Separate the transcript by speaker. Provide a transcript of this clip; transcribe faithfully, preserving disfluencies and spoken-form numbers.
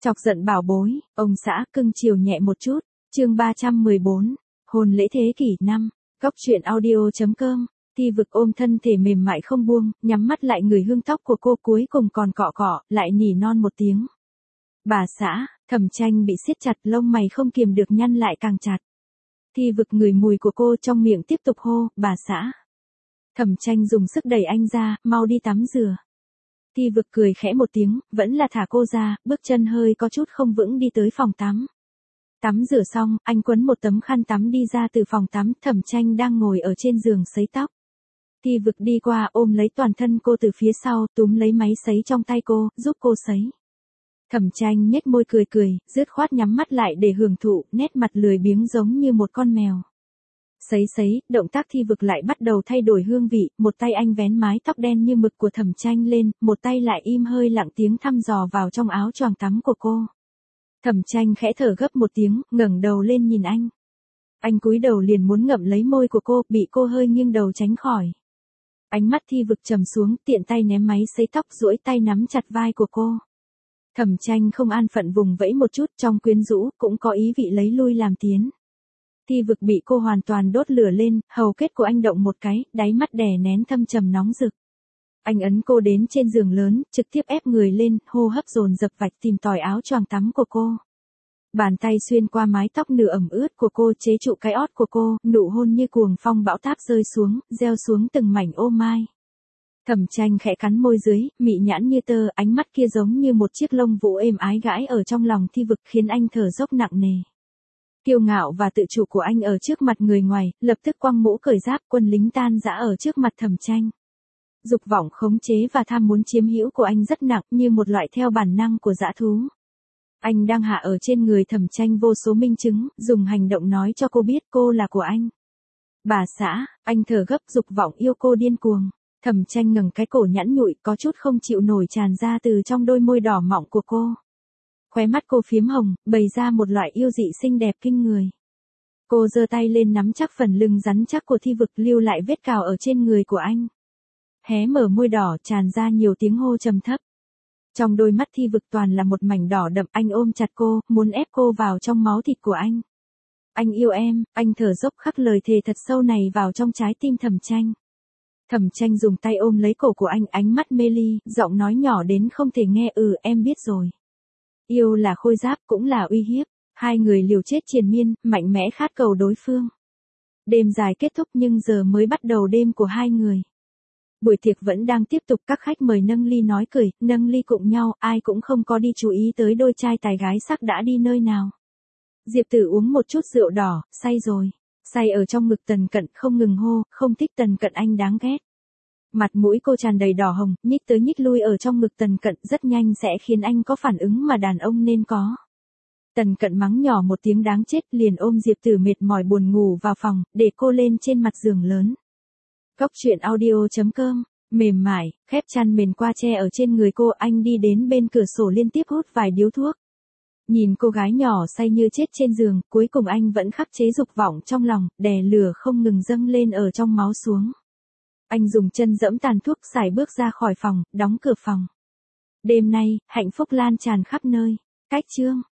Speaker 1: Chọc giận bảo bối, ông xã cưng chiều nhẹ một chút. Chương ba trăm mười bốn, hôn lễ thế kỷ năm. Góc truyện audio.com. Thi Vực ôm thân thể mềm mại không buông, nhắm mắt lại người hương tóc của cô, cuối cùng còn cọ cọ, lại nỉ non một tiếng. Bà xã. Thẩm Tranh bị siết chặt, lông mày không kiềm được nhăn lại càng chặt. Thi Vực ngửi mùi của cô, trong miệng tiếp tục hô, bà xã. Thẩm Tranh dùng sức đẩy anh ra, mau đi tắm rửa. Thi Vực cười khẽ một tiếng, vẫn là thả cô ra, bước chân hơi có chút không vững đi tới phòng tắm. Tắm rửa xong, anh quấn một tấm khăn tắm đi ra từ phòng tắm, Thẩm Tranh đang ngồi ở trên giường sấy tóc. Thi Vực đi qua ôm lấy toàn thân cô từ phía sau, túm lấy máy sấy trong tay cô, giúp cô sấy. Thẩm Tranh nhếch môi cười cười, dứt khoát nhắm mắt lại để hưởng thụ, nét mặt lười biếng giống như một con mèo. Sấy sấy, động tác Thi Vực lại bắt đầu thay đổi hương vị, một tay anh vén mái tóc đen như mực của Thẩm Tranh lên, một tay lại im hơi lặng tiếng thăm dò vào trong áo choàng tắm của cô. Thẩm Tranh khẽ thở gấp một tiếng, ngẩng đầu lên nhìn anh. Anh cúi đầu liền muốn ngậm lấy môi của cô, bị cô hơi nghiêng đầu tránh khỏi. Ánh mắt Thi Vực trầm xuống, tiện tay ném máy sấy tóc, duỗi tay nắm chặt vai của cô. Thẩm Tranh không an phận vùng vẫy một chút, trong quyến rũ, cũng có ý vị lấy lui làm tiến. Thi Vực bị cô hoàn toàn đốt lửa lên, hầu kết của anh động một cái, đáy mắt đè nén thâm trầm nóng rực. Anh ấn cô đến trên giường lớn, trực tiếp ép người lên, hô hấp dồn dập vạch tìm tòi áo choàng tắm của cô. Bàn tay xuyên qua mái tóc nửa ẩm ướt của cô, chế trụ cái ót của cô, nụ hôn như cuồng phong bão táp rơi xuống, gieo xuống từng mảnh ô mai. Thẩm Tranh khẽ cắn môi dưới, mị nhãn như tơ, ánh mắt kia giống như một chiếc lông vũ êm ái gãi ở trong lòng Thi Vực, khiến anh thở dốc nặng nề. Kiêu ngạo và tự chủ của anh ở trước mặt người ngoài, lập tức quăng mũ cởi giáp, quân lính tan rã ở trước mặt Thẩm Tranh. Dục vọng khống chế và tham muốn chiếm hữu của anh rất nặng, như một loại theo bản năng của dã thú. Anh đang hạ ở trên người Thẩm Tranh vô số minh chứng, dùng hành động nói cho cô biết cô là của anh. Bà xã. Anh thở gấp, dục vọng yêu cô điên cuồng. Thẩm Tranh ngẩng cái cổ nhẵn nhụi, có chút không chịu nổi tràn ra từ trong đôi môi đỏ mọng của cô. Khóe mắt cô phiếm hồng, bày ra một loại yêu dị xinh đẹp kinh người. Cô giơ tay lên nắm chắc phần lưng rắn chắc của Thi Vực, lưu lại vết cào ở trên người của anh. Hé mở môi đỏ, tràn ra nhiều tiếng hô trầm thấp. Trong đôi mắt Thi Vực toàn là một mảnh đỏ đậm, anh ôm chặt cô, muốn ép cô vào trong máu thịt của anh. Anh yêu em, anh thở dốc khắc lời thề thật sâu này vào trong trái tim Thẩm Tranh. Thẩm Tranh dùng tay ôm lấy cổ của anh, ánh mắt mê ly, giọng nói nhỏ đến không thể nghe, ừ em biết rồi. Yêu là khôi giáp, cũng là uy hiếp. Hai người liều chết triền miên, mạnh mẽ khát cầu đối phương. Đêm dài kết thúc nhưng giờ mới bắt đầu đêm của hai người. Buổi tiệc vẫn đang tiếp tục, các khách mời nâng ly nói cười, nâng ly cụng nhau, ai cũng không có đi chú ý tới đôi trai tài gái sắc đã đi nơi nào. Diệp Tử uống một chút rượu đỏ, say rồi. Say ở trong ngực Tần Cận, không ngừng hô, không thích Tần Cận anh đáng ghét. Mặt mũi cô tràn đầy đỏ hồng, nhích tới nhích lui ở trong ngực Tần Cận, rất nhanh sẽ khiến anh có phản ứng mà đàn ông nên có. Tần Cận mắng nhỏ một tiếng đáng chết, liền ôm Diệp Tử mệt mỏi buồn ngủ vào phòng, để cô lên trên mặt giường lớn. Góc truyện audio.com. Mềm mại, khép chăn mền qua che ở trên người cô, anh đi đến bên cửa sổ liên tiếp hút vài điếu thuốc. Nhìn cô gái nhỏ say như chết trên giường, cuối cùng anh vẫn khắc chế dục vọng trong lòng, đè lửa không ngừng dâng lên ở trong máu xuống. Anh dùng chân dẫm tàn thuốc, sải bước ra khỏi phòng, đóng cửa phòng. Đêm nay, hạnh phúc lan tràn khắp nơi. Cách chương.